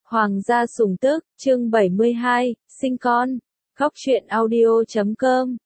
Hoàng gia sủng tức, chương 72, sinh con. Khóc chuyện audio.com.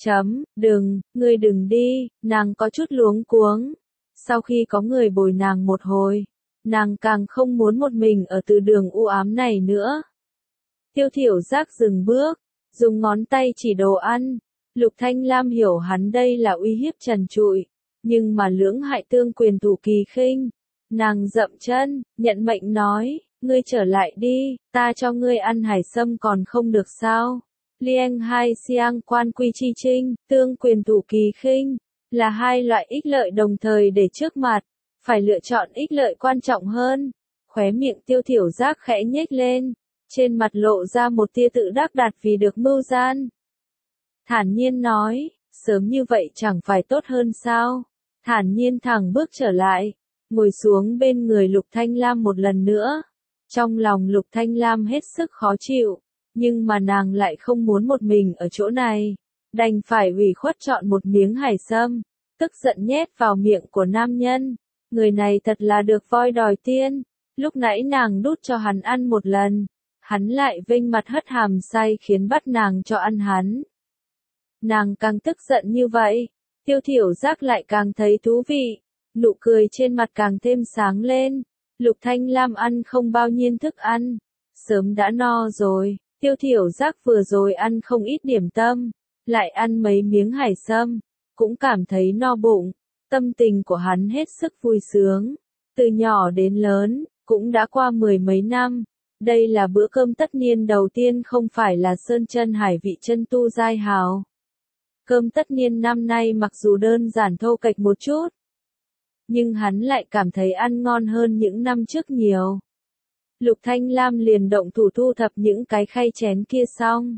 Ngươi đừng đi, nàng có chút luống cuống. Sau khi có người bồi nàng một hồi, nàng càng không muốn một mình ở từ đường u ám này nữa. Tiêu Thiểu Giác dừng bước, dùng ngón tay chỉ đồ ăn. Lục Thanh Lam hiểu hắn đây là uy hiếp trần trụi, nhưng mà lưỡng hại tương quyền thủ kỳ khinh. Nàng dậm chân, nhận mệnh nói, ngươi trở lại đi, ta cho ngươi ăn hải sâm còn không được sao? Lieng hai xiang quan quy chi trinh, tương quyền thủ kỳ khinh, là hai loại ích lợi đồng thời để trước mặt, phải lựa chọn ích lợi quan trọng hơn. Khóe miệng Tiêu Thiểu Giác khẽ nhếch lên, trên mặt lộ ra một tia tự đắc đạt vì được mưu gian. Thản nhiên nói, sớm như vậy chẳng phải tốt hơn sao? Thản nhiên thẳng bước trở lại, ngồi xuống bên người Lục Thanh Lam một lần nữa. Trong lòng Lục Thanh Lam hết sức khó chịu, nhưng mà nàng lại không muốn một mình ở chỗ này, đành phải ủy khuất chọn một miếng hải sâm, tức giận nhét vào miệng của nam nhân. Người này thật là được voi đòi tiên, lúc nãy nàng đút cho hắn ăn một lần, hắn lại vênh mặt hất hàm say khiến bắt nàng cho ăn hắn. Nàng càng tức giận như vậy, Tiêu Thiểu Giác lại càng thấy thú vị, nụ cười trên mặt càng thêm sáng lên. Lục Thanh Lam ăn không bao nhiêu thức ăn, sớm đã no rồi. Tiêu Thiểu Giác vừa rồi ăn không ít điểm tâm, lại ăn mấy miếng hải sâm, cũng cảm thấy no bụng. Tâm tình của hắn hết sức vui sướng, từ nhỏ đến lớn, cũng đã qua mười mấy năm. Đây là bữa cơm tất niên đầu tiên không phải là sơn chân hải vị chân tu giai hào. Cơm tất niên năm nay mặc dù đơn giản thô kệch một chút, nhưng hắn lại cảm thấy ăn ngon hơn những năm trước nhiều. Lục Thanh Lam liền động thủ thu thập những cái khay chén kia xong.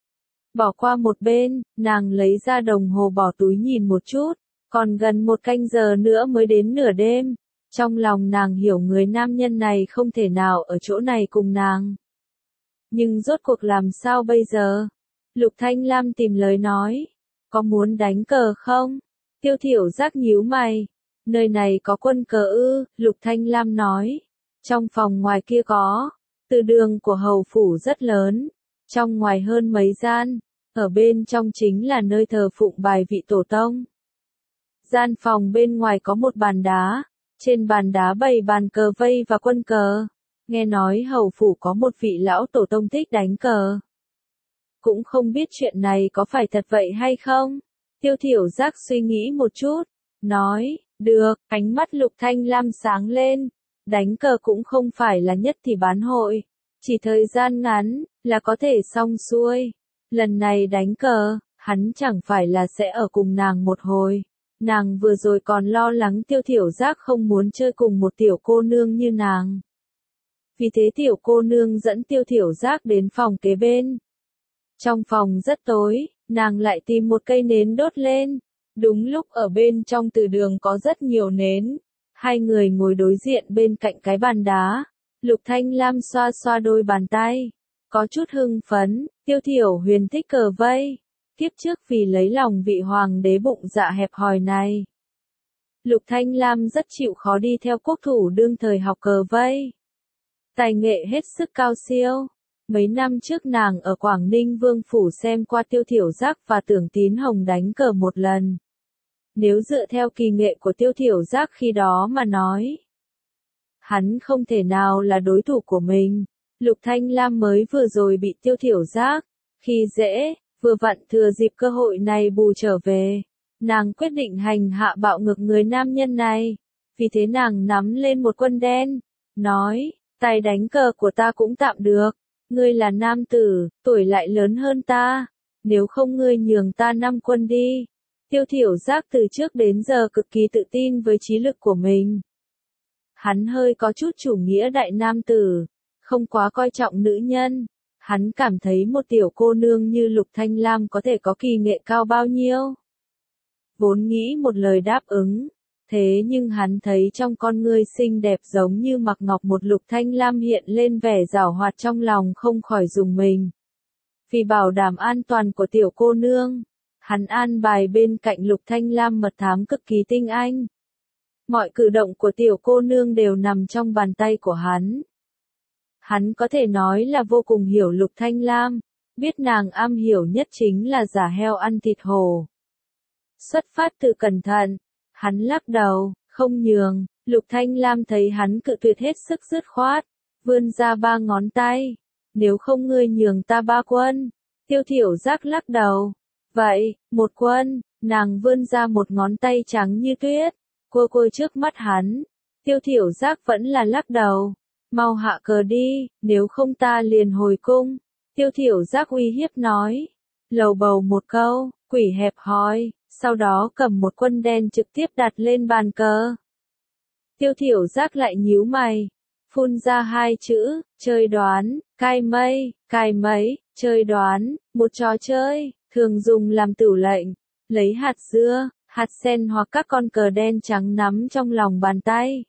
Bỏ qua một bên, nàng lấy ra đồng hồ bỏ túi nhìn một chút, còn gần 1 canh giờ nữa mới đến nửa đêm. Trong lòng nàng hiểu người nam nhân này không thể nào ở chỗ này cùng nàng. Nhưng rốt cuộc làm sao bây giờ? Lục Thanh Lam tìm lời nói, có muốn đánh cờ không? Tiêu Thiểu Giác nhíu mày, nơi này có quân cờ ư? Lục Thanh Lam nói, trong phòng ngoài kia có, từ đường của hầu phủ rất lớn, trong ngoài hơn mấy gian, ở bên trong chính là nơi thờ phụng bài vị tổ tông. Gian phòng bên ngoài có một bàn đá, trên bàn đá bày bàn cờ vây và quân cờ. Nghe nói hầu phủ có một vị lão tổ tông thích đánh cờ. Cũng không biết chuyện này có phải thật vậy hay không? Tiêu Thiểu Giác suy nghĩ một chút, nói, được. Ánh mắt Lục Thanh Lam sáng lên, đánh cờ cũng không phải là nhất thì bán hội, chỉ thời gian ngắn là có thể xong xuôi. Lần này đánh cờ, hắn chẳng phải là sẽ ở cùng nàng một hồi. Nàng vừa rồi còn lo lắng Tiêu Thiểu Giác không muốn chơi cùng một tiểu cô nương như nàng. Vì thế tiểu cô nương dẫn Tiêu Thiểu Giác đến phòng kế bên. Trong phòng rất tối, nàng lại tìm một cây nến đốt lên. Đúng lúc ở bên trong từ đường có rất nhiều nến. Hai người ngồi đối diện bên cạnh cái bàn đá. Lục Thanh Lam xoa xoa đôi bàn tay, có chút hưng phấn. Tiêu Thiểu Huyền thích cờ vây. Kiếp trước vì lấy lòng vị hoàng đế bụng dạ hẹp hòi này, Lục Thanh Lam rất chịu khó đi theo quốc thủ đương thời học cờ vây. Tài nghệ hết sức cao siêu. Mấy năm trước nàng ở Quảng Ninh Vương Phủ xem qua Tiêu Thiểu Giác và Tưởng Tín Hồng đánh cờ một lần. Nếu dựa theo kỳ nghệ của Tiêu Thiểu Giác khi đó mà nói, hắn không thể nào là đối thủ của mình. Lục Thanh Lam mới vừa rồi bị Tiêu Thiểu Giác khi dễ, vừa vặn thừa dịp cơ hội này bù trở về. Nàng quyết định hành hạ bạo ngược người nam nhân này. Vì thế nàng nắm lên một quân đen, nói, tài đánh cờ của ta cũng tạm được. Ngươi là nam tử, tuổi lại lớn hơn ta. Nếu không ngươi nhường ta 5 quân đi. Tiêu Thiểu Giác từ trước đến giờ cực kỳ tự tin với trí lực của mình. Hắn hơi có chút chủ nghĩa đại nam tử, không quá coi trọng nữ nhân. Hắn cảm thấy một tiểu cô nương như Lục Thanh Lam có thể có kỳ nghệ cao bao nhiêu. Vốn nghĩ một lời đáp ứng, thế nhưng hắn thấy trong con ngươi xinh đẹp giống như mặc ngọc một Lục Thanh Lam hiện lên vẻ giảo hoạt, trong lòng không khỏi rùng mình. Vì bảo đảm an toàn của tiểu cô nương, hắn an bài bên cạnh Lục Thanh Lam mật thám cực kỳ tinh anh. Mọi cử động của tiểu cô nương đều nằm trong bàn tay của hắn. Hắn có thể nói là vô cùng hiểu Lục Thanh Lam, biết nàng am hiểu nhất chính là giả heo ăn thịt hổ. Xuất phát từ cẩn thận, hắn lắc đầu, không nhường. Lục Thanh Lam thấy hắn cự tuyệt hết sức dứt khoát, vươn ra 3 ngón tay. Nếu không ngươi nhường ta 3 quân. Tiêu Thiểu Giác lắc đầu. Vậy, 1 quân. Nàng vươn ra 1 ngón tay trắng như tuyết, cua cua trước mắt hắn. Tiêu Thiểu Giác vẫn là lắc đầu. Mau hạ cờ đi, nếu không ta liền hồi cung. Tiêu Thiểu Giác uy hiếp nói. Lầu bầu một câu, quỷ hẹp hòi, sau đó cầm 1 quân đen trực tiếp đặt lên bàn cờ. Tiêu Thiểu Giác lại nhíu mày, phun ra 2 chữ, chơi đoán, cai mây, chơi đoán, một trò chơi, thường dùng làm tửu lệnh, lấy hạt dưa, hạt sen hoặc các con cờ đen trắng nắm trong lòng bàn tay.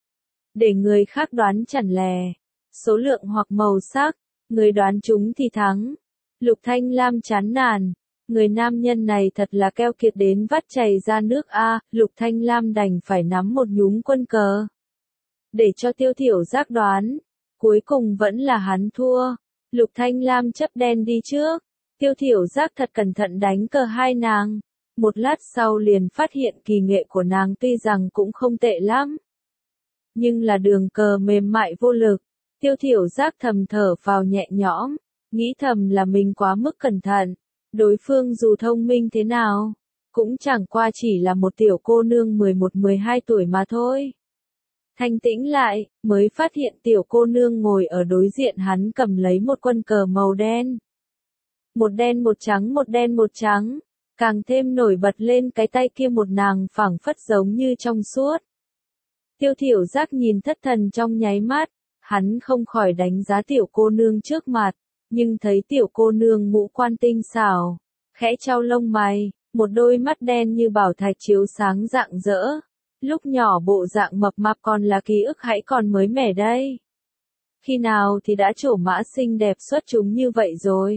Để người khác đoán chẵn lè, số lượng hoặc màu sắc, người đoán chúng thì thắng. Lục Thanh Lam chán nản, người nam nhân này thật là keo kiệt đến vắt chảy ra nước a. Lục Thanh Lam đành phải nắm một nhúm quân cờ, để cho Tiêu Thiểu Giác đoán. Cuối cùng vẫn là hắn thua. Lục Thanh Lam chấp đen đi trước. Tiêu Thiểu Giác thật cẩn thận đánh cờ hai nàng. Một lát sau liền phát hiện kỳ nghệ của nàng tuy rằng cũng không tệ lắm, nhưng là đường cờ mềm mại vô lực. Tiêu Thiểu Giác thầm thở vào nhẹ nhõm, nghĩ thầm là mình quá mức cẩn thận. Đối phương dù thông minh thế nào, cũng chẳng qua chỉ là một tiểu cô nương 11-12 tuổi mà thôi. Thanh tĩnh lại, mới phát hiện tiểu cô nương ngồi ở đối diện hắn cầm lấy một quân cờ màu đen. Một đen một trắng, một đen một trắng, càng thêm nổi bật lên cái tay kia một nàng phảng phất giống như trong suốt. Tiêu Thiểu Giác nhìn thất thần trong nháy mắt, hắn không khỏi đánh giá tiểu cô nương trước mặt, nhưng thấy tiểu cô nương ngũ quan tinh xảo, khẽ chau lông mày, một đôi mắt đen như bảo thạch chiếu sáng rạng rỡ. Lúc nhỏ bộ dạng mập mạp còn là ký ức hãy còn mới mẻ đây. Khi nào thì đã trổ mã xinh đẹp xuất chúng như vậy rồi.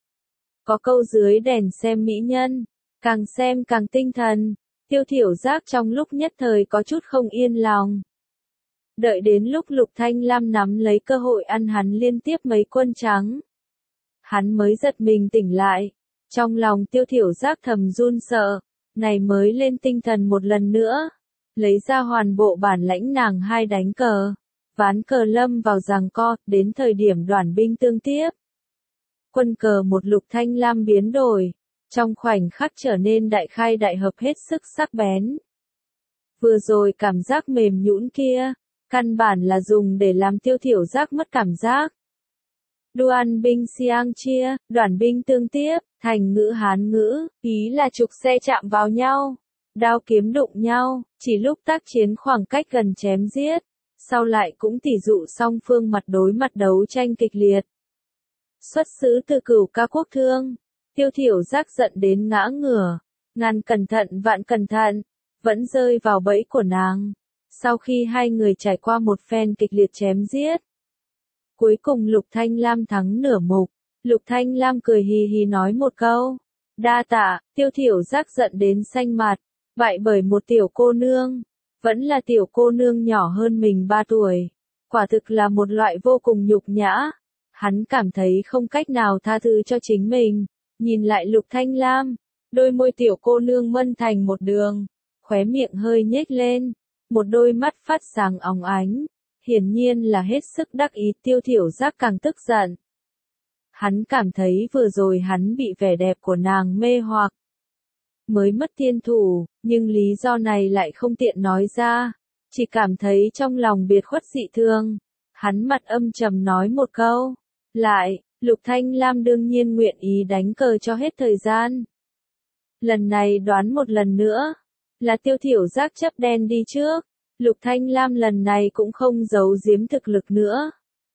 Có câu dưới đèn xem mỹ nhân, càng xem càng tinh thần. Tiêu Thiểu Giác trong lúc nhất thời có chút không yên lòng. Đợi đến lúc Lục Thanh Lam nắm lấy cơ hội ăn hắn liên tiếp mấy quân trắng, hắn mới giật mình tỉnh lại. Trong lòng Tiêu Thiểu Giác thầm run sợ, này mới lên tinh thần một lần nữa, lấy ra hoàn bộ bản lãnh nàng hai đánh cờ, ván cờ lâm vào giằng co, đến thời điểm đoàn binh tương tiếp. Quân cờ một Lục Thanh Lam biến đổi, trong khoảnh khắc trở nên đại khai đại hợp hết sức sắc bén. Vừa rồi cảm giác mềm nhũn kia, căn bản là dùng để làm Tiêu Thiểu Giác mất cảm giác. Đoan binh xiang chia, đoàn binh tương tiếp, thành ngữ Hán ngữ, ý là trục xe chạm vào nhau, đao kiếm đụng nhau, chỉ lúc tác chiến khoảng cách gần chém giết, sau lại cũng tỉ dụ song phương mặt đối mặt đấu tranh kịch liệt. Xuất xứ từ Cửu Ca Quốc Thương, Tiêu Thiểu Giác giận đến ngã ngửa, ngàn cẩn thận vạn cẩn thận, vẫn rơi vào bẫy của nàng. Sau khi hai người trải qua một phen kịch liệt chém giết, cuối cùng Lục Thanh Lam thắng nửa mục. Lục Thanh Lam cười hì hì nói một câu, đa tạ. Tiêu Thiểu Giác giận đến xanh mặt, bại bởi một tiểu cô nương, vẫn là tiểu cô nương nhỏ hơn mình 3 tuổi. Quả thực là một loại vô cùng nhục nhã. Hắn cảm thấy không cách nào tha thứ cho chính mình, nhìn lại Lục Thanh Lam, đôi môi tiểu cô nương mân thành một đường, khóe miệng hơi nhếch lên, một đôi mắt phát sáng óng ánh, hiển nhiên là hết sức đắc ý. Tiêu Thiểu Giác càng tức giận. Hắn cảm thấy vừa rồi hắn bị vẻ đẹp của nàng mê hoặc, mới mất thiên thủ, nhưng lý do này lại không tiện nói ra, chỉ cảm thấy trong lòng biệt khuất dị thường. Hắn mặt âm trầm nói một câu, lại, Lục Thanh Lam đương nhiên nguyện ý đánh cờ cho hết thời gian. Lần này đoán một lần nữa, là Tiêu Thiểu Giác chấp đen đi trước. Lục Thanh Lam lần này cũng không giấu giếm thực lực nữa.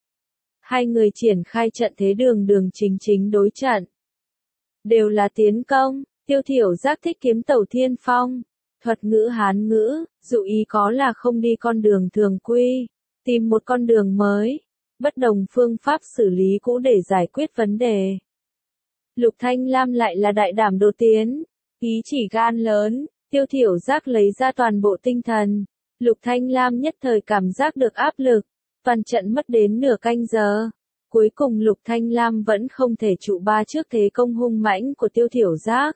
Hai người triển khai trận thế đường đường chính chính đối trận. Đều là tiến công. Tiêu Thiểu Giác thích kiếm tẩu thiên phong, thuật ngữ Hán ngữ, dụ ý có là không đi con đường thường quy, tìm một con đường mới, bất đồng phương pháp xử lý cũ để giải quyết vấn đề. Lục Thanh Lam lại là đại đảm đột tiến, ý chỉ gan lớn. Tiêu Thiểu Giác lấy ra toàn bộ tinh thần. Lục Thanh Lam nhất thời cảm giác được áp lực, Toàn trận mất đến nửa canh giờ. Cuối cùng Lục Thanh Lam vẫn không thể trụ ba trước thế công hung mãnh của Tiêu Thiểu Giác.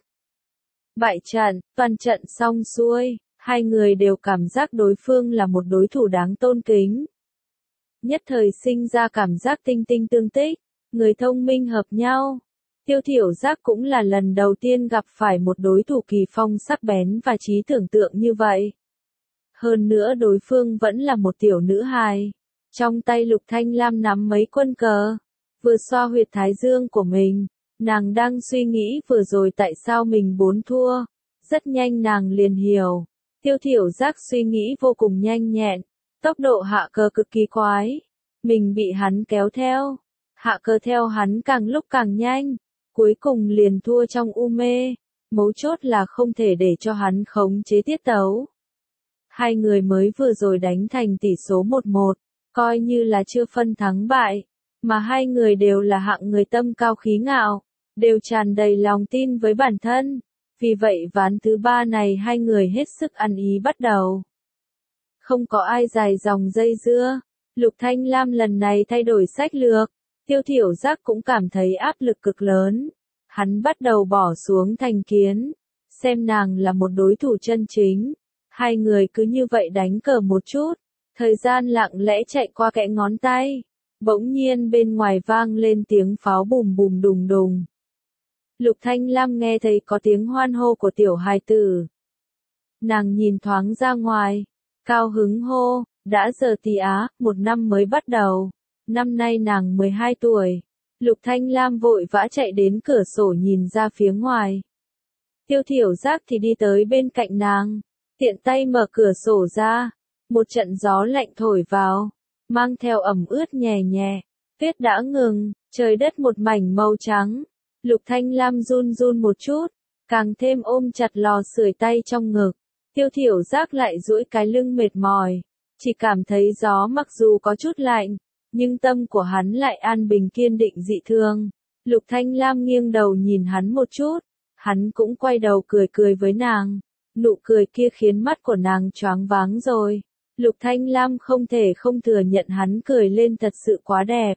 Bại trận, toàn trận xong xuôi, hai người đều cảm giác đối phương là một đối thủ đáng tôn kính. Nhất thời sinh ra cảm giác tinh tinh tương tích, người thông minh hợp nhau. Tiêu Thiểu Giác cũng là lần đầu tiên gặp phải một đối thủ kỳ phong sắc bén và trí tưởng tượng như vậy. Hơn nữa đối phương vẫn là một tiểu nữ hài. Trong tay Lục Thanh Lam nắm mấy quân cờ, vừa xoa huyệt thái dương của mình, nàng đang suy nghĩ vừa rồi tại sao mình bốn thua. Rất nhanh nàng liền hiểu, Tiêu Thiểu Giác suy nghĩ vô cùng nhanh nhẹn, tốc độ hạ cờ cực kỳ quái. Mình bị hắn kéo theo, hạ cờ theo hắn càng lúc càng nhanh, cuối cùng liền thua trong u mê. Mấu chốt là không thể để cho hắn khống chế tiết tấu. Hai người mới vừa rồi đánh thành tỷ số 1-1, coi như là chưa phân thắng bại, mà hai người đều là hạng người tâm cao khí ngạo, đều tràn đầy lòng tin với bản thân. Vì vậy ván thứ ba này hai người hết sức ăn ý bắt đầu. Không có ai dài dòng dây dưa, Lục Thanh Lam lần này thay đổi sách lược, Tiêu Thiểu Giác cũng cảm thấy áp lực cực lớn. Hắn bắt đầu bỏ xuống thành kiến, xem nàng là một đối thủ chân chính. Hai người cứ như vậy đánh cờ một chút, thời gian lặng lẽ chạy qua kẽ ngón tay. Bỗng nhiên bên ngoài vang lên tiếng pháo bùm bùm đùng đùng. Lục Thanh Lam nghe thấy có tiếng hoan hô của tiểu hài tử. Nàng nhìn thoáng ra ngoài, cao hứng hô, đã giờ tí á, một năm mới bắt đầu. Năm nay nàng 12 tuổi. Lục Thanh Lam vội vã chạy đến cửa sổ nhìn ra phía ngoài. Tiêu Thiểu Giác thì đi tới bên cạnh nàng, tiện tay mở cửa sổ ra. Một trận gió lạnh thổi vào, mang theo ẩm ướt nhẹ nhẹ. Tuyết đã ngừng, trời đất một mảnh màu trắng. Lục Thanh Lam run run một chút, càng thêm ôm chặt lò sưởi tay trong ngực. Tiêu Thiểu Giác lại duỗi cái lưng mệt mỏi, chỉ cảm thấy gió mặc dù có chút lạnh, nhưng tâm của hắn lại an bình kiên định dị thường. Lục Thanh Lam nghiêng đầu nhìn hắn một chút, hắn cũng quay đầu cười cười với nàng. Nụ cười kia khiến mắt của nàng choáng váng rồi. Lục Thanh Lam không thể không thừa nhận hắn cười lên thật sự quá đẹp.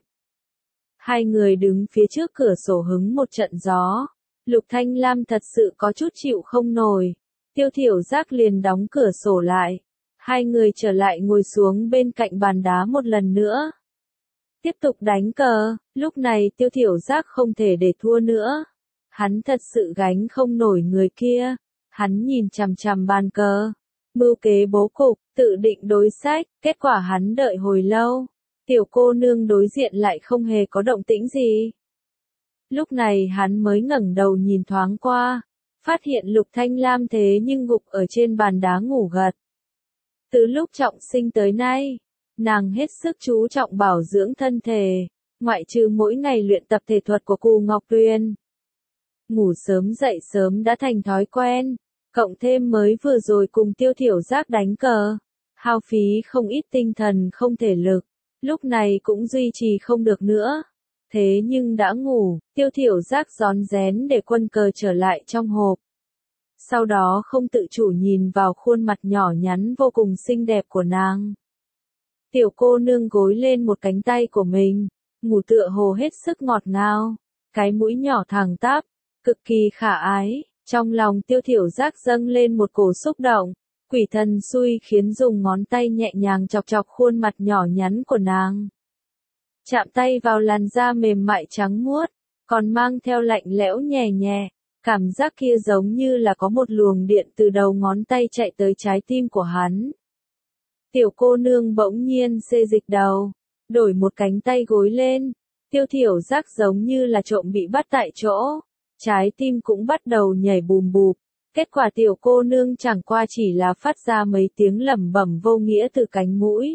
Hai người đứng phía trước cửa sổ hứng một trận gió. Lục Thanh Lam thật sự có chút chịu không nổi. Tiêu Thiểu Giác liền đóng cửa sổ lại. Hai người trở lại ngồi xuống bên cạnh bàn đá một lần nữa. Tiếp tục đánh cờ, lúc này Tiêu Thiểu Giác không thể để thua nữa. Hắn thật sự gánh không nổi người kia. Hắn nhìn chằm chằm bàn cờ, mưu kế bố cục, tự định đối sách, kết quả hắn đợi hồi lâu. Tiểu cô nương đối diện lại không hề có động tĩnh gì. Lúc này hắn mới ngẩng đầu nhìn thoáng qua, phát hiện Lục Thanh Lam thế nhưng gục ở trên bàn đá ngủ gật. Từ lúc trọng sinh tới nay, nàng hết sức chú trọng bảo dưỡng thân thể, ngoại trừ mỗi ngày luyện tập thể thuật của Cù Ngọc Tuyền. Ngủ sớm dậy sớm đã thành thói quen, cộng thêm mới vừa rồi cùng Tiêu Thiểu Giác đánh cờ, hao phí không ít tinh thần không thể lực, lúc này cũng duy trì không được nữa. Thế nhưng đã ngủ, Tiêu Thiểu Giác rón rén để quân cờ trở lại trong hộp. Sau đó không tự chủ nhìn vào khuôn mặt nhỏ nhắn vô cùng xinh đẹp của nàng. Tiểu cô nương gối lên một cánh tay của mình, ngủ tựa hồ hết sức ngọt ngào, cái mũi nhỏ thẳng tắp, cực kỳ khả ái. Trong lòng Tiêu Thiểu Giác dâng lên một cổ xúc động, quỷ thần xui khiến dùng ngón tay nhẹ nhàng chọc chọc khuôn mặt nhỏ nhắn của nàng. Chạm tay vào làn da mềm mại trắng muốt, còn mang theo lạnh lẽo nhẹ nhẹ, cảm giác kia giống như là có một luồng điện từ đầu ngón tay chạy tới trái tim của hắn. Tiểu cô nương bỗng nhiên xê dịch đầu, đổi một cánh tay gối lên, Tiêu Thiểu Giác giống như là trộm bị bắt tại chỗ. Trái tim cũng bắt đầu nhảy bùm bụp. Kết quả tiểu cô nương chẳng qua chỉ là phát ra mấy tiếng lẩm bẩm vô nghĩa từ cánh mũi.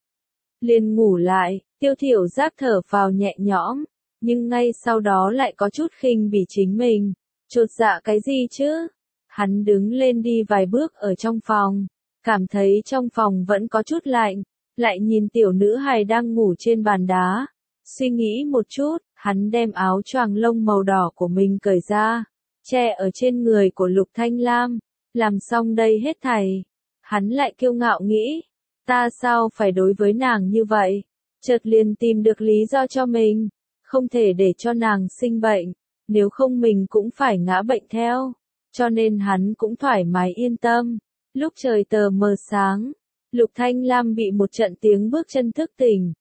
Liền ngủ lại, Tiêu Thiểu Giác thở phào nhẹ nhõm, nhưng ngay sau đó lại có chút khinh bỉ chính mình. Chột dạ cái gì chứ? Hắn đứng lên đi vài bước ở trong phòng, cảm thấy trong phòng vẫn có chút lạnh, lại nhìn tiểu nữ hài đang ngủ trên bàn đá. Suy nghĩ một chút, hắn đem áo choàng lông màu đỏ của mình cởi ra, che ở trên người của Lục Thanh Lam. Làm xong đây hết thảy, hắn lại kiêu ngạo nghĩ, ta sao phải đối với nàng như vậy? chợt liền tìm được lý do cho mình, không thể để cho nàng sinh bệnh, nếu không mình cũng phải ngã bệnh theo, cho nên hắn cũng thoải mái yên tâm. Lúc trời tờ mờ sáng, Lục Thanh Lam bị một trận tiếng bước chân thức tỉnh.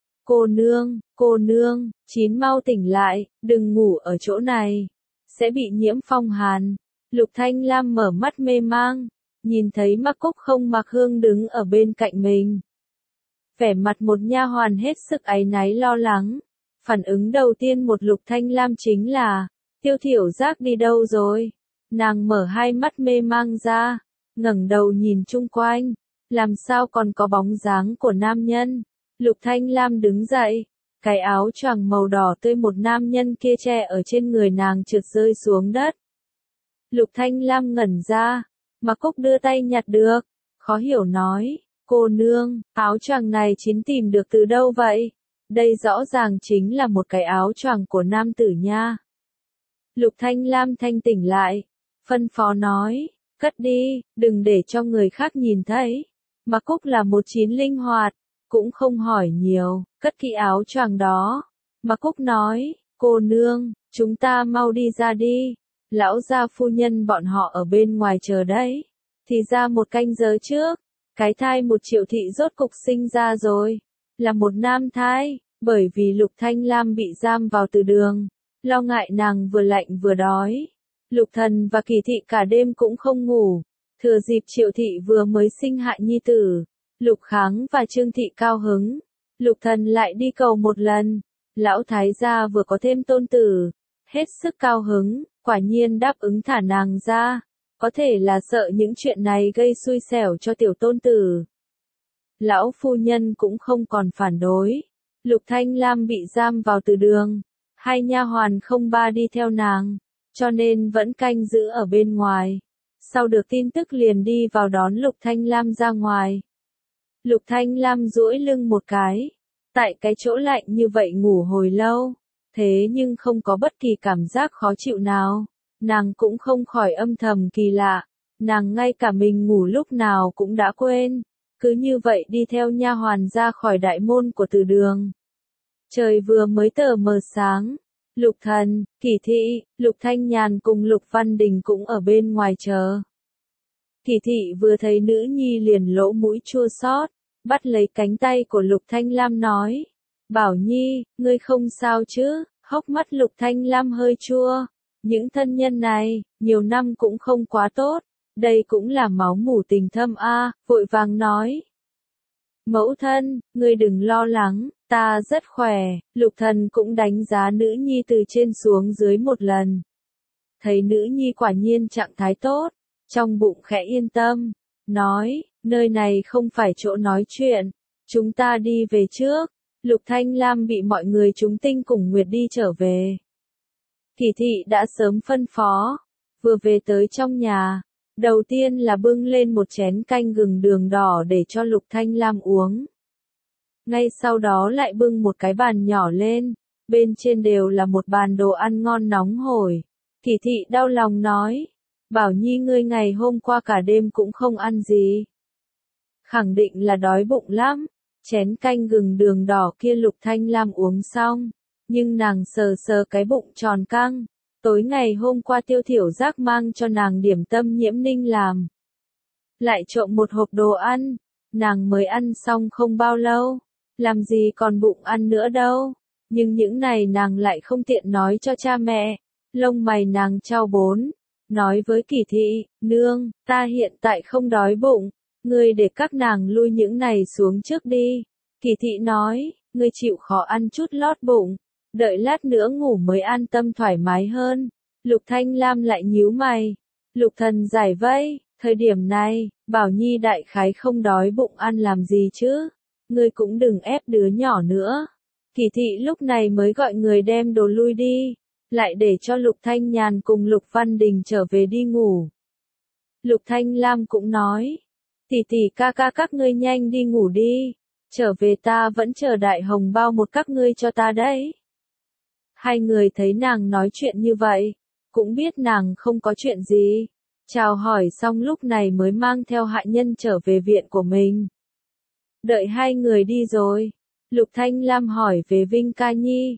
Cô nương, Chín mau tỉnh lại, đừng ngủ ở chỗ này, sẽ bị nhiễm phong hàn. Lục Thanh Lam mở mắt mê mang, nhìn thấy Mạc Cúc không mặc hương đứng ở bên cạnh mình. Vẻ mặt một nha hoàn hết sức áy náy lo lắng. Phản ứng đầu tiên một Lục Thanh Lam chính là, Tiêu Thiểu Giác đi đâu rồi? Nàng mở hai mắt mê mang ra, ngẩng đầu nhìn chung quanh, làm sao còn có bóng dáng của nam nhân. Lục Thanh Lam đứng dậy, cái áo choàng màu đỏ tươi một nam nhân kia che ở trên người nàng trượt rơi xuống đất. Lục Thanh Lam ngẩn ra, Mạc Cúc đưa tay nhặt được, khó hiểu nói, cô nương, áo choàng này Chín tìm được từ đâu vậy? Đây rõ ràng chính là một cái áo choàng của nam tử nha. Lục Thanh Lam thanh tỉnh lại, phân phó nói, cất đi, đừng để cho người khác nhìn thấy. Mạc Cúc là một Chín linh hoạt, cũng không hỏi nhiều, cất kỹ áo choàng đó. Mạc Cúc nói, cô nương, chúng ta mau đi ra đi, lão gia phu nhân bọn họ ở bên ngoài chờ đấy. Thì ra một canh giờ trước, cái thai một Triệu thị rốt cục sinh ra rồi, là một nam thai, bởi vì Lục Thanh Lam bị giam vào từ đường, lo ngại nàng vừa lạnh vừa đói. Lục Thần và Kỳ thị cả đêm cũng không ngủ, thừa dịp Triệu thị vừa mới sinh hạ nhi tử, Lục Kháng và Trương thị cao hứng, Lục Thần lại đi cầu một lần, lão thái gia vừa có thêm tôn tử, hết sức cao hứng, quả nhiên đáp ứng thả nàng ra, có thể là sợ những chuyện này gây xui xẻo cho tiểu tôn tử. Lão phu nhân cũng không còn phản đối, Lục Thanh Lam bị giam vào từ đường, hai nha hoàn không ba đi theo nàng, cho nên vẫn canh giữ ở bên ngoài. Sau được tin tức liền đi vào đón Lục Thanh Lam ra ngoài. Lục Thanh Lam duỗi lưng một cái, tại cái chỗ lạnh như vậy ngủ hồi lâu, thế nhưng không có bất kỳ cảm giác khó chịu nào, nàng cũng không khỏi âm thầm kỳ lạ, nàng ngay cả mình ngủ lúc nào cũng đã quên, cứ như vậy đi theo nha hoàn ra khỏi đại môn của từ đường. Trời vừa mới tờ mờ sáng, Lục Thần, Kỳ thị, Lục Thanh Nhàn cùng Lục Văn Đình cũng ở bên ngoài chờ. Kỳ thị vừa thấy nữ nhi liền lỗ mũi chua xót, bắt lấy cánh tay của Lục Thanh Lam nói, Bảo Nhi, ngươi không sao chứ? Hốc mắt Lục Thanh Lam hơi chua, những thân nhân này, nhiều năm cũng không quá tốt, đây cũng là máu mủ tình thâm a, vội vàng nói. Mẫu thân, ngươi đừng lo lắng, ta rất khỏe. Lục Thần cũng đánh giá nữ nhi từ trên xuống dưới một lần. Thấy nữ nhi quả nhiên trạng thái tốt, trong bụng khẽ yên tâm, nói, nơi này không phải chỗ nói chuyện, chúng ta đi về trước. Lục Thanh Lam bị mọi người chúng tinh cùng Nguyệt đi trở về. Kỳ thị đã sớm phân phó, vừa về tới trong nhà, đầu tiên là bưng lên một chén canh gừng đường đỏ để cho Lục Thanh Lam uống. Ngay sau đó lại bưng một cái bàn nhỏ lên, bên trên đều là một bàn đồ ăn ngon nóng hổi. Kỳ thị đau lòng nói, Bảo Nhi ngươi ngày hôm qua cả đêm cũng không ăn gì. Khẳng định là đói bụng lắm. Chén canh gừng đường đỏ kia Lục Thanh Lam uống xong, nhưng nàng sờ sờ cái bụng tròn căng. Tối ngày hôm qua Tiêu Thiểu Giác mang cho nàng điểm tâm Nhiễm Ninh làm. Lại trộm một hộp đồ ăn, nàng mới ăn xong không bao lâu, làm gì còn bụng ăn nữa đâu. Nhưng những này nàng lại không tiện nói cho cha mẹ, lông mày nàng chau bốn, nói với Kỳ thị, nương, ta hiện tại không đói bụng. Ngươi để các nàng lui những này xuống trước đi. Kỳ thị nói, ngươi chịu khó ăn chút lót bụng, đợi lát nữa ngủ mới an tâm thoải mái hơn. Lục Thanh Lam lại nhíu mày. Lục Thần giải vây, thời điểm này, Bảo Nhi đại khái không đói bụng ăn làm gì chứ. Ngươi cũng đừng ép đứa nhỏ nữa. Kỳ thị lúc này mới gọi người đem đồ lui đi, lại để cho Lục Thanh Nhàn cùng Lục Văn Đình trở về đi ngủ. Lục Thanh Lam cũng nói, tỷ tỷ ca ca các ngươi nhanh đi ngủ đi, trở về ta vẫn chờ đại hồng bao một các ngươi cho ta đấy. Hai người thấy nàng nói chuyện như vậy, cũng biết nàng không có chuyện gì, chào hỏi xong lúc này mới mang theo hạ nhân trở về viện của mình. Đợi hai người đi rồi, Lục Thanh Lam hỏi về Vinh Ca Nhi.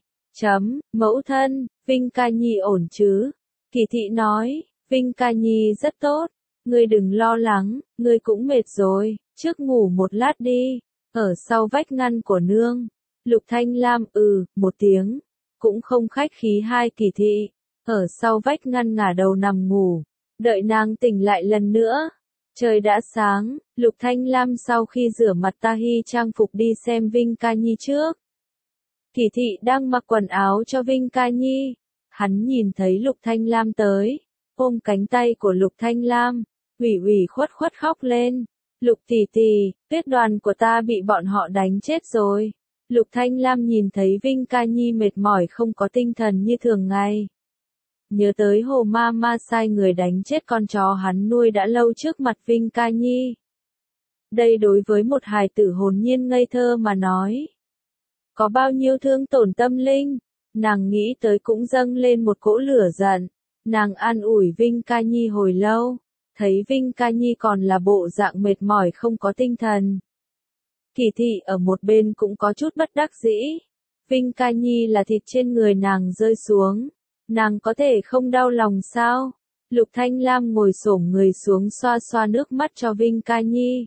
Mẫu thân, Vinh Ca Nhi ổn chứ? Kỳ thị nói, Vinh Ca Nhi rất tốt. Ngươi đừng lo lắng, ngươi cũng mệt rồi, trước ngủ một lát đi. Ở sau vách ngăn của nương. Lục Thanh Lam một tiếng. Cũng không khách khí hai Kỳ thị. Ở sau vách ngăn ngả đầu nằm ngủ. Đợi nàng tỉnh lại lần nữa. Trời đã sáng, Lục Thanh Lam sau khi rửa mặt tahi trang phục đi xem Vinh Ca Nhi trước. Kỳ thị đang mặc quần áo cho Vinh Ca Nhi. Hắn nhìn thấy Lục Thanh Lam tới, ôm cánh tay của Lục Thanh Lam, ủy khuất khóc lên. Lục tỷ tỷ, Tuyết Đoàn của ta bị bọn họ đánh chết rồi. Lục Thanh Lam nhìn thấy Vinh Ca Nhi mệt mỏi không có tinh thần như thường ngày. Nhớ tới Hồ Ma sai người đánh chết con chó hắn nuôi đã lâu trước mặt Vinh Ca Nhi. Đây đối với một hài tử hồn nhiên ngây thơ mà nói. Có bao nhiêu thương tổn tâm linh, nàng nghĩ tới cũng dâng lên một cỗ lửa giận. Nàng an ủi Vinh Ca Nhi hồi lâu, thấy Vinh Ca Nhi còn là bộ dạng mệt mỏi không có tinh thần. Kỳ thị ở một bên cũng có chút bất đắc dĩ. Vinh Ca Nhi là thịt trên người nàng rơi xuống. Nàng có thể không đau lòng sao? Lục Thanh Lam ngồi xổm người xuống xoa xoa nước mắt cho Vinh Ca Nhi.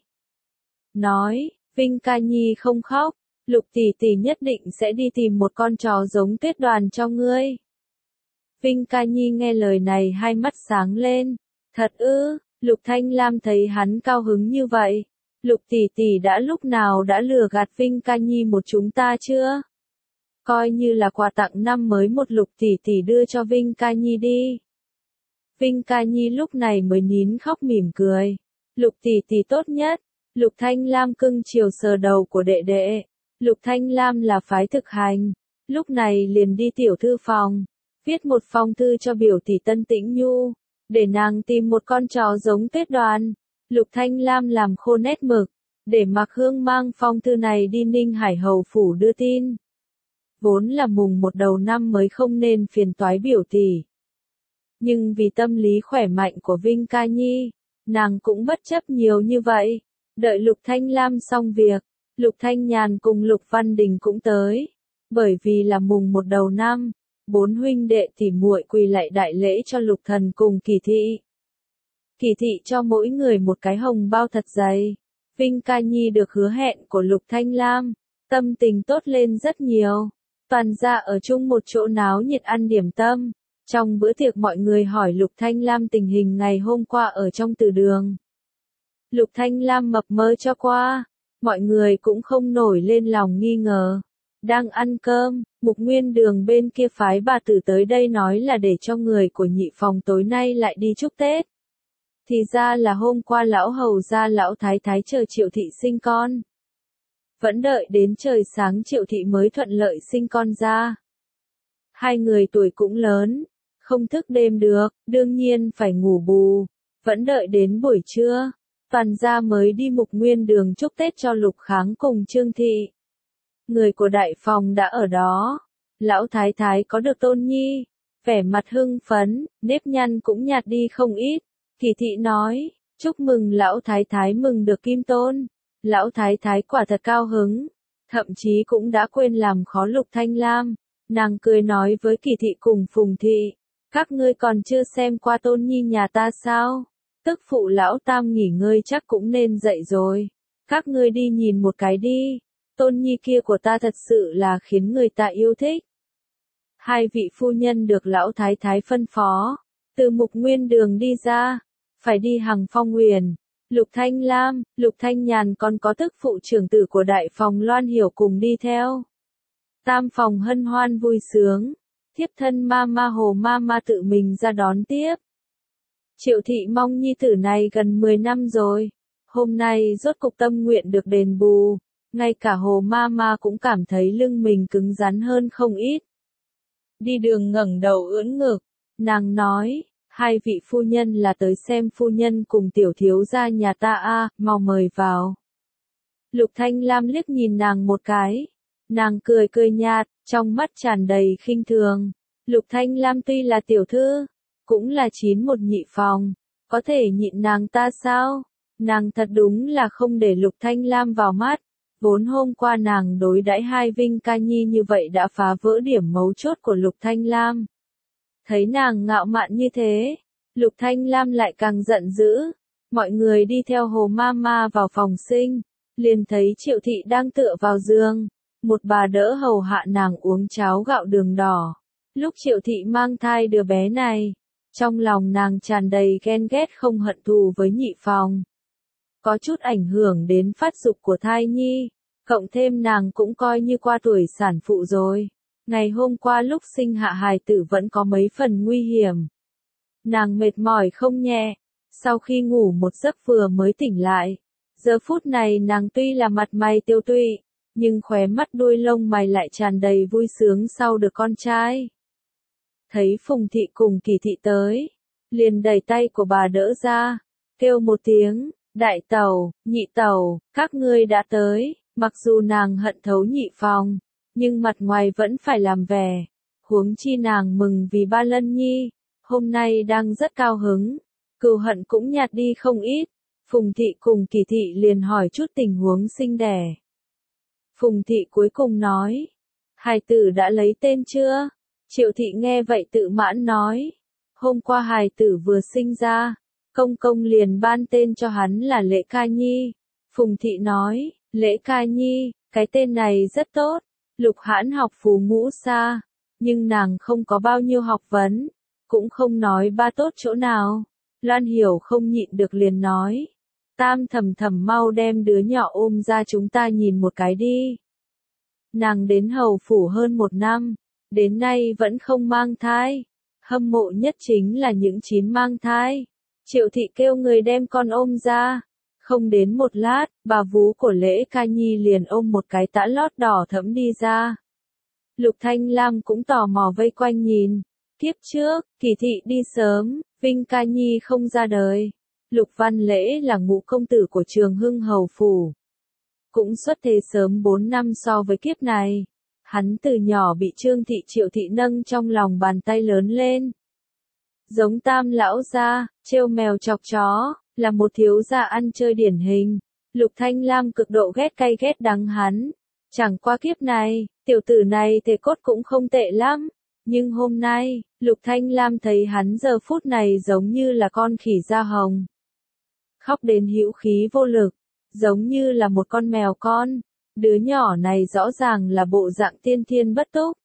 Nói, Vinh Ca Nhi không khóc. Lục tỷ tỷ nhất định sẽ đi tìm một con chó giống Tuyết Đoàn cho ngươi. Vinh Ca Nhi nghe lời này hai mắt sáng lên. Thật ư? Lục Thanh Lam thấy hắn cao hứng như vậy. Lục tỷ tỷ đã lúc nào đã lừa gạt Vinh Ca Nhi một chúng ta chưa? Coi như là quà tặng năm mới một Lục tỷ tỷ đưa cho Vinh Ca Nhi đi. Vinh Ca Nhi lúc này mới nín khóc mỉm cười. Lục tỷ tỷ tốt nhất. Lục Thanh Lam cưng chiều sờ đầu của đệ đệ. Lục Thanh Lam là phái thực hành. Lúc này liền đi tiểu thư phòng. Viết một phong thư cho biểu tỷ Tân Tĩnh Nhu. Để nàng tìm một con chó giống Tuyết Đoàn. Lục Thanh Lam làm khô nét mực. Để Mạc Hương mang phong thư này đi Ninh Hải Hầu Phủ đưa tin. Vốn là mùng một đầu năm mới không nên phiền toái biểu tỷ. Nhưng vì tâm lý khỏe mạnh của Vinh Ca Nhi, nàng cũng bất chấp nhiều như vậy. Đợi Lục Thanh Lam xong việc, Lục Thanh Nhàn cùng Lục Văn Đình cũng tới. Bởi vì là mùng một đầu năm, bốn huynh đệ tỉ muội quỳ lại đại lễ cho Lục Thần cùng Kỳ thị. Kỳ thị cho mỗi người một cái hồng bao thật dày. Vinh Ca Nhi được hứa hẹn của Lục Thanh Lam, tâm tình tốt lên rất nhiều. Toàn gia ở chung một chỗ náo nhiệt ăn điểm tâm. Trong bữa tiệc mọi người hỏi Lục Thanh Lam tình hình ngày hôm qua ở trong từ đường. Lục Thanh Lam mập mơ cho qua. Mọi người cũng không nổi lên lòng nghi ngờ. Đang ăn cơm, Mục Nguyên Đường bên kia phái bà tử tới đây nói là để cho người của nhị phòng tối nay lại đi chúc Tết. Thì ra là hôm qua lão hầu gia lão thái thái chờ Triệu thị sinh con. Vẫn đợi đến trời sáng Triệu thị mới thuận lợi sinh con ra. Hai người tuổi cũng lớn, không thức đêm được, đương nhiên phải ngủ bù. Vẫn đợi đến buổi trưa, toàn gia mới đi Mục Nguyên Đường chúc Tết cho Lục Kháng cùng Trương thị. Người của đại phòng đã ở đó. Lão thái thái có được tôn nhi, vẻ mặt hưng phấn, nếp nhăn cũng nhạt đi không ít. Kỳ thị nói, chúc mừng lão thái thái mừng được kim tôn. Lão thái thái quả thật cao hứng, thậm chí cũng đã quên làm khó Lục Thanh Lam. Nàng cười nói với Kỳ thị cùng Phùng thị, các ngươi còn chưa xem qua tôn nhi nhà ta sao? Tức phụ lão tam nghỉ ngơi chắc cũng nên dậy rồi. Các ngươi đi nhìn một cái đi, tôn nhi kia của ta thật sự là khiến người ta yêu thích. Hai vị phu nhân được lão thái thái phân phó, từ Mục Nguyên Đường đi ra, phải đi Hằng Phong Huyền. Lục Thanh Lam, Lục Thanh Nhàn còn có tức phụ trưởng tử của đại phòng Loan Hiểu cùng đi theo. Tam phòng hân hoan vui sướng, thiếp thân Mama Hồ Mama tự mình ra đón tiếp. Triệu thị mong nhi tử này gần 10 năm rồi, hôm nay rốt cục tâm nguyện được đền bù, ngay cả Hồ Mama cũng cảm thấy lưng mình cứng rắn hơn không ít. Đi đường ngẩng đầu ưỡn ngực, nàng nói, hai vị phu nhân là tới xem phu nhân cùng tiểu thiếu gia nhà ta a, mau mời vào. Lục Thanh Lam liếc nhìn nàng một cái, nàng cười cười nhạt, trong mắt tràn đầy khinh thường. Lục Thanh Lam tuy là tiểu thư, cũng là 91 nhị phòng, có thể nhịn nàng ta sao? Nàng thật đúng là không để Lục Thanh Lam vào mắt, Vốn hôm qua nàng đối đãi hai Vinh Ca Nhi như vậy đã phá vỡ điểm mấu chốt của Lục Thanh Lam. Thấy nàng ngạo mạn như thế, Lục Thanh Lam lại càng giận dữ. Mọi người đi theo Hồ Mama vào phòng sinh, liền thấy Triệu Thị đang tựa vào giường, một bà đỡ hầu hạ nàng uống cháo gạo đường đỏ. Lúc Triệu Thị mang thai đứa bé này, trong lòng nàng tràn đầy ghen ghét không hận thù với Nhị Phòng. Có chút ảnh hưởng đến phát dục của thai nhi, cộng thêm nàng cũng coi như qua tuổi sản phụ rồi. Ngày hôm qua lúc sinh hạ hài tử vẫn có mấy phần nguy hiểm. Nàng mệt mỏi không nhẹ, sau khi ngủ một giấc vừa mới tỉnh lại. Giờ phút này nàng tuy là mặt mày tiêu tụy, nhưng khóe mắt đuôi lông mày lại tràn đầy vui sướng sau được con trai. Thấy Phùng Thị cùng Kỳ Thị tới, liền đẩy tay của bà đỡ ra, kêu một tiếng, đại tẩu, nhị tẩu, các ngươi đã tới. Mặc dù nàng hận thấu Nhị Phòng, nhưng mặt ngoài vẫn phải làm vẻ. Huống chi nàng mừng vì Ba Lân Nhi, hôm nay đang rất cao hứng, cừu hận cũng nhạt đi không ít. Phùng Thị cùng Kỳ Thị liền hỏi chút tình huống sinh đẻ. Phùng Thị cuối cùng nói, hài tử đã lấy tên chưa? Triệu Thị nghe vậy tự mãn nói, hôm qua hài tử vừa sinh ra, công công liền ban tên cho hắn là Lễ Ca Nhi. Phùng Thị nói, Lễ Ca Nhi, cái tên này rất tốt. Lục Hãn học phù ngũ xa, nhưng nàng không có bao nhiêu học vấn, cũng không nói ba tốt chỗ nào. Loan Hiểu không nhịn được liền nói, Tam Thẩm Thẩm mau đem đứa nhỏ ôm ra chúng ta nhìn một cái đi. Nàng đến hầu phủ hơn 1 năm, đến nay vẫn không mang thai. Hâm mộ nhất chính là những 9 mang thai. Triệu Thị kêu người đem con ôm ra. Không đến một lát, bà vú của Lễ Ca Nhi liền ôm một cái tã lót đỏ thẫm đi ra. Lục Thanh Lam cũng tò mò vây quanh nhìn. Kiếp trước, Kỳ Thị đi sớm, Vinh Ca Nhi không ra đời. Lục Văn Lễ là ngũ công tử của Trường Hưng hầu phủ. Cũng xuất thế sớm 4 năm so với kiếp này. Hắn từ nhỏ bị Trương Thị Triệu Thị nâng trong lòng bàn tay lớn lên. Giống Tam lão gia, trêu mèo chọc chó, là một thiếu gia ăn chơi điển hình. Lục Thanh Lam cực độ ghét cay ghét đắng hắn. Chẳng qua kiếp này, tiểu tử này thể cốt cũng không tệ lắm. Nhưng hôm nay, Lục Thanh Lam thấy hắn giờ phút này giống như là con khỉ da hồng. Khóc đến hữu khí vô lực, giống như là một con mèo con. Đứa nhỏ này rõ ràng là bộ dạng tiên thiên bất túc.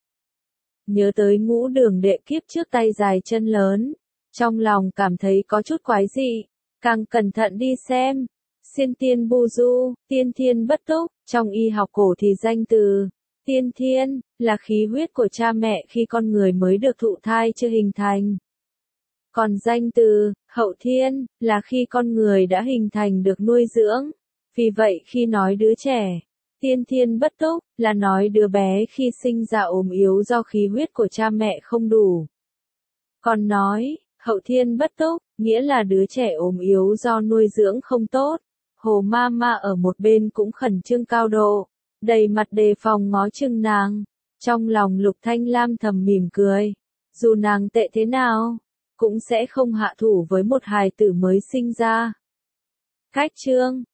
Nhớ tới Ngũ Đường đệ kiếp trước tay dài chân lớn, trong lòng cảm thấy có chút quái dị, càng cẩn thận đi xem. Xiên tiên bu du, tiên thiên bất túc, trong y học cổ thì danh từ tiên thiên là khí huyết của cha mẹ khi con người mới được thụ thai chưa hình thành. Còn danh từ hậu thiên là khi con người đã hình thành được nuôi dưỡng. Vì vậy khi nói đứa trẻ tiên thiên bất túc là nói đứa bé khi sinh ra ốm yếu do khí huyết của cha mẹ không đủ. Còn nói hậu thiên bất túc nghĩa là đứa trẻ ốm yếu do nuôi dưỡng không tốt. Hồ Mama ở một bên cũng khẩn trương cao độ, đầy mặt đề phòng ngó chừng nàng. Trong lòng Lục Thanh Lam thầm mỉm cười, dù nàng tệ thế nào, cũng sẽ không hạ thủ với một hài tử mới sinh ra. Khách chương